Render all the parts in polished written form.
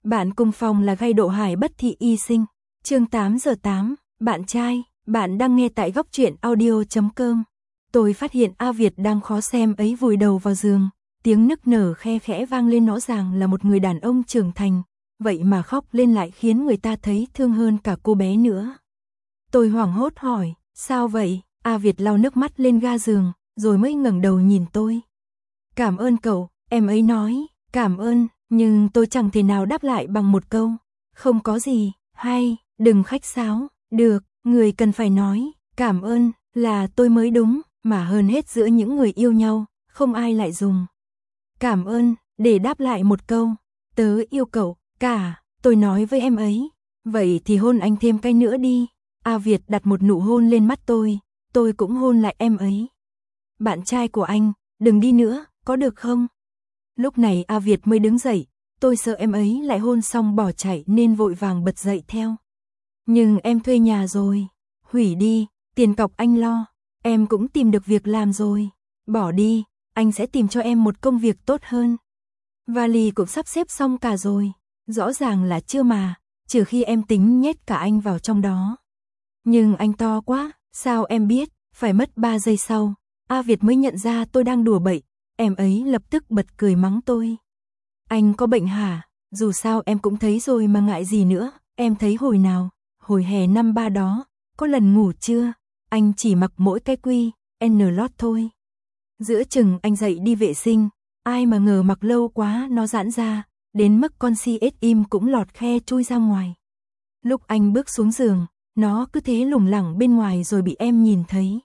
Bạn cùng phòng là gay độ hải bất thị y sinh. Chương 8:08, bạn trai, bạn đang nghe tại góc truyện audio.com. Tôi phát hiện A Việt đang khó xem ấy vùi đầu vào giường, tiếng nức nở khe khẽ vang lên, rõ ràng là một người đàn ông trưởng thành, vậy mà khóc lên lại khiến người ta thấy thương hơn cả cô bé nữa. Tôi hoảng hốt hỏi, sao vậy? A Việt lau nước mắt lên ga giường, rồi mới ngẩng đầu nhìn tôi. Cảm ơn cậu, em ấy nói, cảm ơn, nhưng tôi chẳng thể nào đáp lại bằng một câu. Không có gì, hay, đừng khách sáo, được, người cần phải nói, cảm ơn, là tôi mới đúng, mà hơn hết giữa những người yêu nhau, không ai lại dùng cảm ơn, để đáp lại một câu, tớ yêu cậu, cả, tôi nói với em ấy, vậy thì hôn anh thêm cái nữa đi. A Việt đặt một nụ hôn lên mắt tôi cũng hôn lại em ấy. Bạn trai của anh, đừng đi nữa, có được không? Lúc này A Việt mới đứng dậy, tôi sợ em ấy lại hôn xong bỏ chạy nên vội vàng bật dậy theo. Nhưng em thuê nhà rồi, hủy đi, tiền cọc anh lo, em cũng tìm được việc làm rồi, bỏ đi, anh sẽ tìm cho em một công việc tốt hơn. Vali cũng sắp xếp xong cả rồi, rõ ràng là chưa mà, trừ khi em tính nhét cả anh vào trong đó. Nhưng anh to quá, sao em biết, phải mất 3 giây sau, A Việt mới nhận ra tôi đang đùa bậy, em ấy lập tức bật cười mắng tôi. Anh có bệnh hả? Dù sao em cũng thấy rồi mà ngại gì nữa, em thấy hồi nào, hồi hè năm 3 đó, có lần ngủ chưa, anh chỉ mặc mỗi cái quy, N lót thôi. Giữa chừng anh dậy đi vệ sinh, ai mà ngờ mặc lâu quá nó giãn ra, đến mức con CS im cũng lọt khe chui ra ngoài. Lúc anh bước xuống giường, nó cứ thế lủng lẳng bên ngoài rồi bị em nhìn thấy.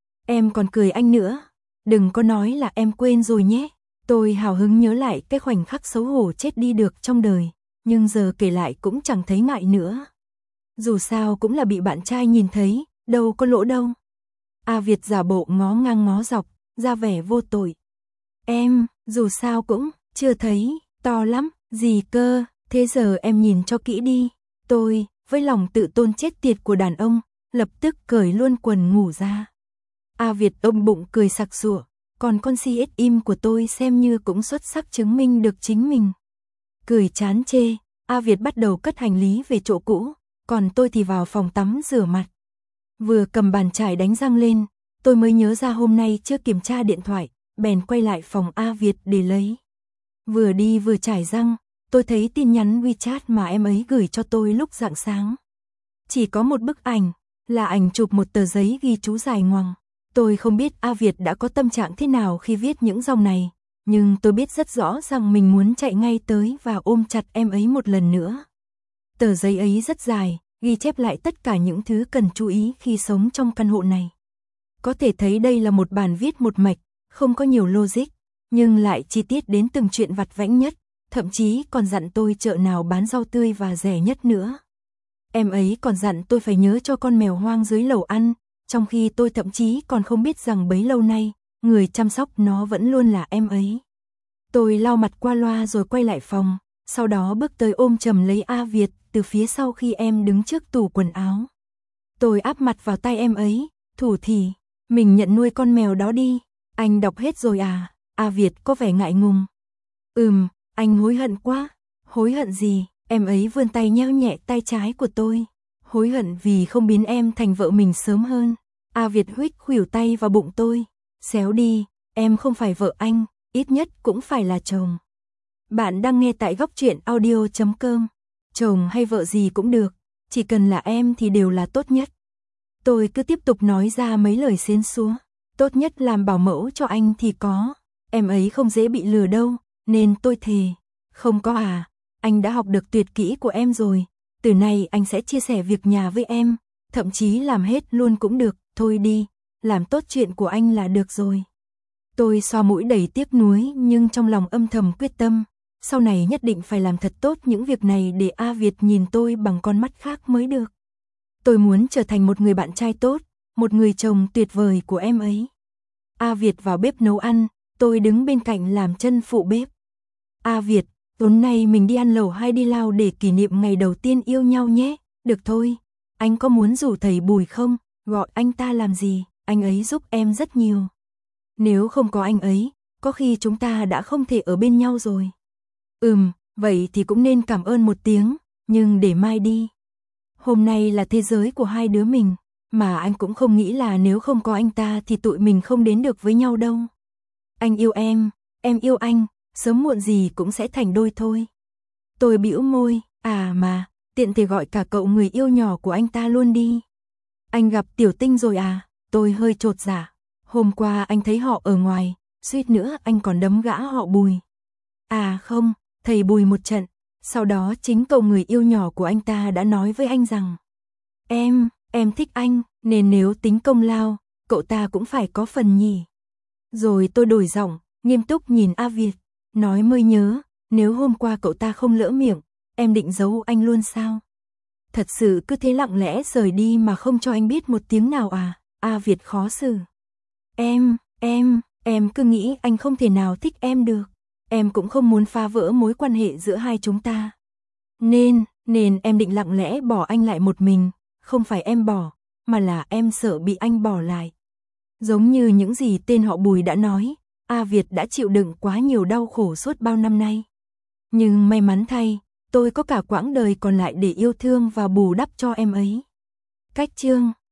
Em còn cười anh nữa, đừng có nói là em quên rồi nhé. Tôi hào hứng nhớ lại cái khoảnh khắc xấu hổ chết đi được trong đời, nhưng giờ kể lại cũng chẳng thấy ngại nữa. Dù sao cũng là bị bạn trai nhìn thấy, đâu có lỗ đâu. A Việt giả bộ ngó ngang ngó dọc, ra vẻ vô tội. Em, dù sao cũng, chưa thấy, to lắm, gì cơ, thế giờ em nhìn cho kỹ đi. Tôi, với lòng tự tôn chết tiệt của đàn ông, lập tức cởi luôn quần ngủ ra. A Việt ôm bụng cười sặc sụa, còn con CS im của tôi xem như cũng xuất sắc chứng minh được chính mình. Cười chán chê, A Việt bắt đầu cất hành lý về chỗ cũ, còn tôi thì vào phòng tắm rửa mặt. Vừa cầm bàn chải đánh răng lên, tôi mới nhớ ra hôm nay chưa kiểm tra điện thoại, bèn quay lại phòng A Việt để lấy. Vừa đi vừa chải răng, tôi thấy tin nhắn WeChat mà em ấy gửi cho tôi lúc rạng sáng. Chỉ có một bức ảnh, là ảnh chụp một tờ giấy ghi chú dài ngoằng. Tôi không biết A Việt đã có tâm trạng thế nào khi viết những dòng này, nhưng tôi biết rất rõ rằng mình muốn chạy ngay tới và ôm chặt em ấy một lần nữa. Tờ giấy ấy rất dài, ghi chép lại tất cả những thứ cần chú ý khi sống trong căn hộ này. Có thể thấy đây là một bản viết một mạch, không có nhiều logic, nhưng lại chi tiết đến từng chuyện vặt vãnh nhất, thậm chí còn dặn tôi chợ nào bán rau tươi và rẻ nhất nữa. Em ấy còn dặn tôi phải nhớ cho con mèo hoang dưới lầu ăn, trong khi tôi thậm chí còn không biết rằng bấy lâu nay, người chăm sóc nó vẫn luôn là em ấy. Tôi lau mặt qua loa rồi quay lại phòng, sau đó bước tới ôm chầm lấy A Việt từ phía sau khi em đứng trước tủ quần áo. Tôi áp mặt vào tay em ấy, thủ thỉ, mình nhận nuôi con mèo đó đi, anh đọc hết rồi à? A Việt có vẻ ngại ngùng. Anh hối hận quá. Hối hận gì? Em ấy vươn tay nhéo nhẹ tay trái của tôi. Hối hận vì không biến em thành vợ mình sớm hơn. A Việt huých khuỷu tay vào bụng tôi. Xéo đi, em không phải vợ anh, ít nhất cũng phải là chồng. Bạn đang nghe tại góc truyện audio.com. Chồng hay vợ gì cũng được, chỉ cần là em thì đều là tốt nhất. Tôi cứ tiếp tục nói ra mấy lời xến xúa. Tốt nhất làm bảo mẫu cho anh thì có. Em ấy không dễ bị lừa đâu, nên tôi thề. Không có à, anh đã học được tuyệt kỹ của em rồi. Từ nay anh sẽ chia sẻ việc nhà với em, thậm chí làm hết luôn cũng được. Thôi đi, làm tốt chuyện của anh là được rồi. Tôi xoa mũi đầy tiếc nuối nhưng trong lòng âm thầm quyết tâm. Sau này nhất định phải làm thật tốt những việc này để A Việt nhìn tôi bằng con mắt khác mới được. Tôi muốn trở thành một người bạn trai tốt, một người chồng tuyệt vời của em ấy. A Việt vào bếp nấu ăn, tôi đứng bên cạnh làm chân phụ bếp. A Việt, tối nay mình đi ăn lẩu hay đi lao để kỷ niệm ngày đầu tiên yêu nhau nhé. Được thôi, anh có muốn rủ thầy Bùi không? Gọi anh ta làm gì, anh ấy giúp em rất nhiều. Nếu không có anh ấy, có khi chúng ta đã không thể ở bên nhau rồi. Vậy thì cũng nên cảm ơn một tiếng, nhưng để mai đi. Hôm nay là thế giới của hai đứa mình, mà anh cũng không nghĩ là nếu không có anh ta thì tụi mình không đến được với nhau đâu. Anh yêu em yêu anh, sớm muộn gì cũng sẽ thành đôi thôi. Tôi bĩu môi, mà, tiện thể gọi cả cậu người yêu nhỏ của anh ta luôn đi. Anh gặp Tiểu Tinh rồi à? Tôi hơi chột dạ. Hôm qua anh thấy họ ở ngoài, suýt nữa anh còn đấm gã họ Bùi. À không, thầy Bùi một trận. Sau đó chính cậu người yêu nhỏ của anh ta đã nói với anh rằng em thích anh, nên nếu tính công lao, cậu ta cũng phải có phần nhỉ. Rồi tôi đổi giọng, nghiêm túc nhìn A Việt, nói mới nhớ, nếu hôm qua cậu ta không lỡ miệng, em định giấu anh luôn sao? Thật sự cứ thế lặng lẽ rời đi mà không cho anh biết một tiếng nào à? A Việt khó xử. Em cứ nghĩ anh không thể nào thích em được. Em cũng không muốn phá vỡ mối quan hệ giữa hai chúng ta. Nên em định lặng lẽ bỏ anh lại một mình, không phải em bỏ, mà là em sợ bị anh bỏ lại. Giống như những gì tên họ Bùi đã nói, A Việt đã chịu đựng quá nhiều đau khổ suốt bao năm nay. Nhưng may mắn thay, tôi có cả quãng đời còn lại để yêu thương và bù đắp cho em ấy. Cách chương